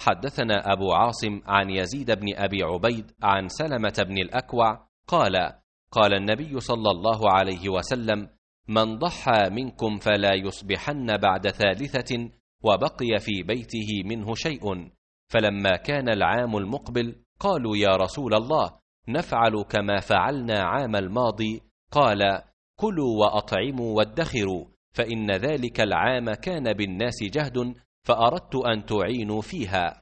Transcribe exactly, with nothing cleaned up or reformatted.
حدثنا أبو عاصم عن يزيد بن أبي عبيد عن سلمة بن الأكوع قال قال النبي صلى الله عليه وسلم: من ضحى منكم فلا يصبحن بعد ثالثة وبقي في بيته منه شيء. فلما كان العام المقبل قالوا: يا رسول الله، نفعل كما فعلنا عام الماضي. قال: كلوا وأطعموا وادخروا، فإن ذلك العام كان بالناس جهد، فأردت أن تعينوا فيها.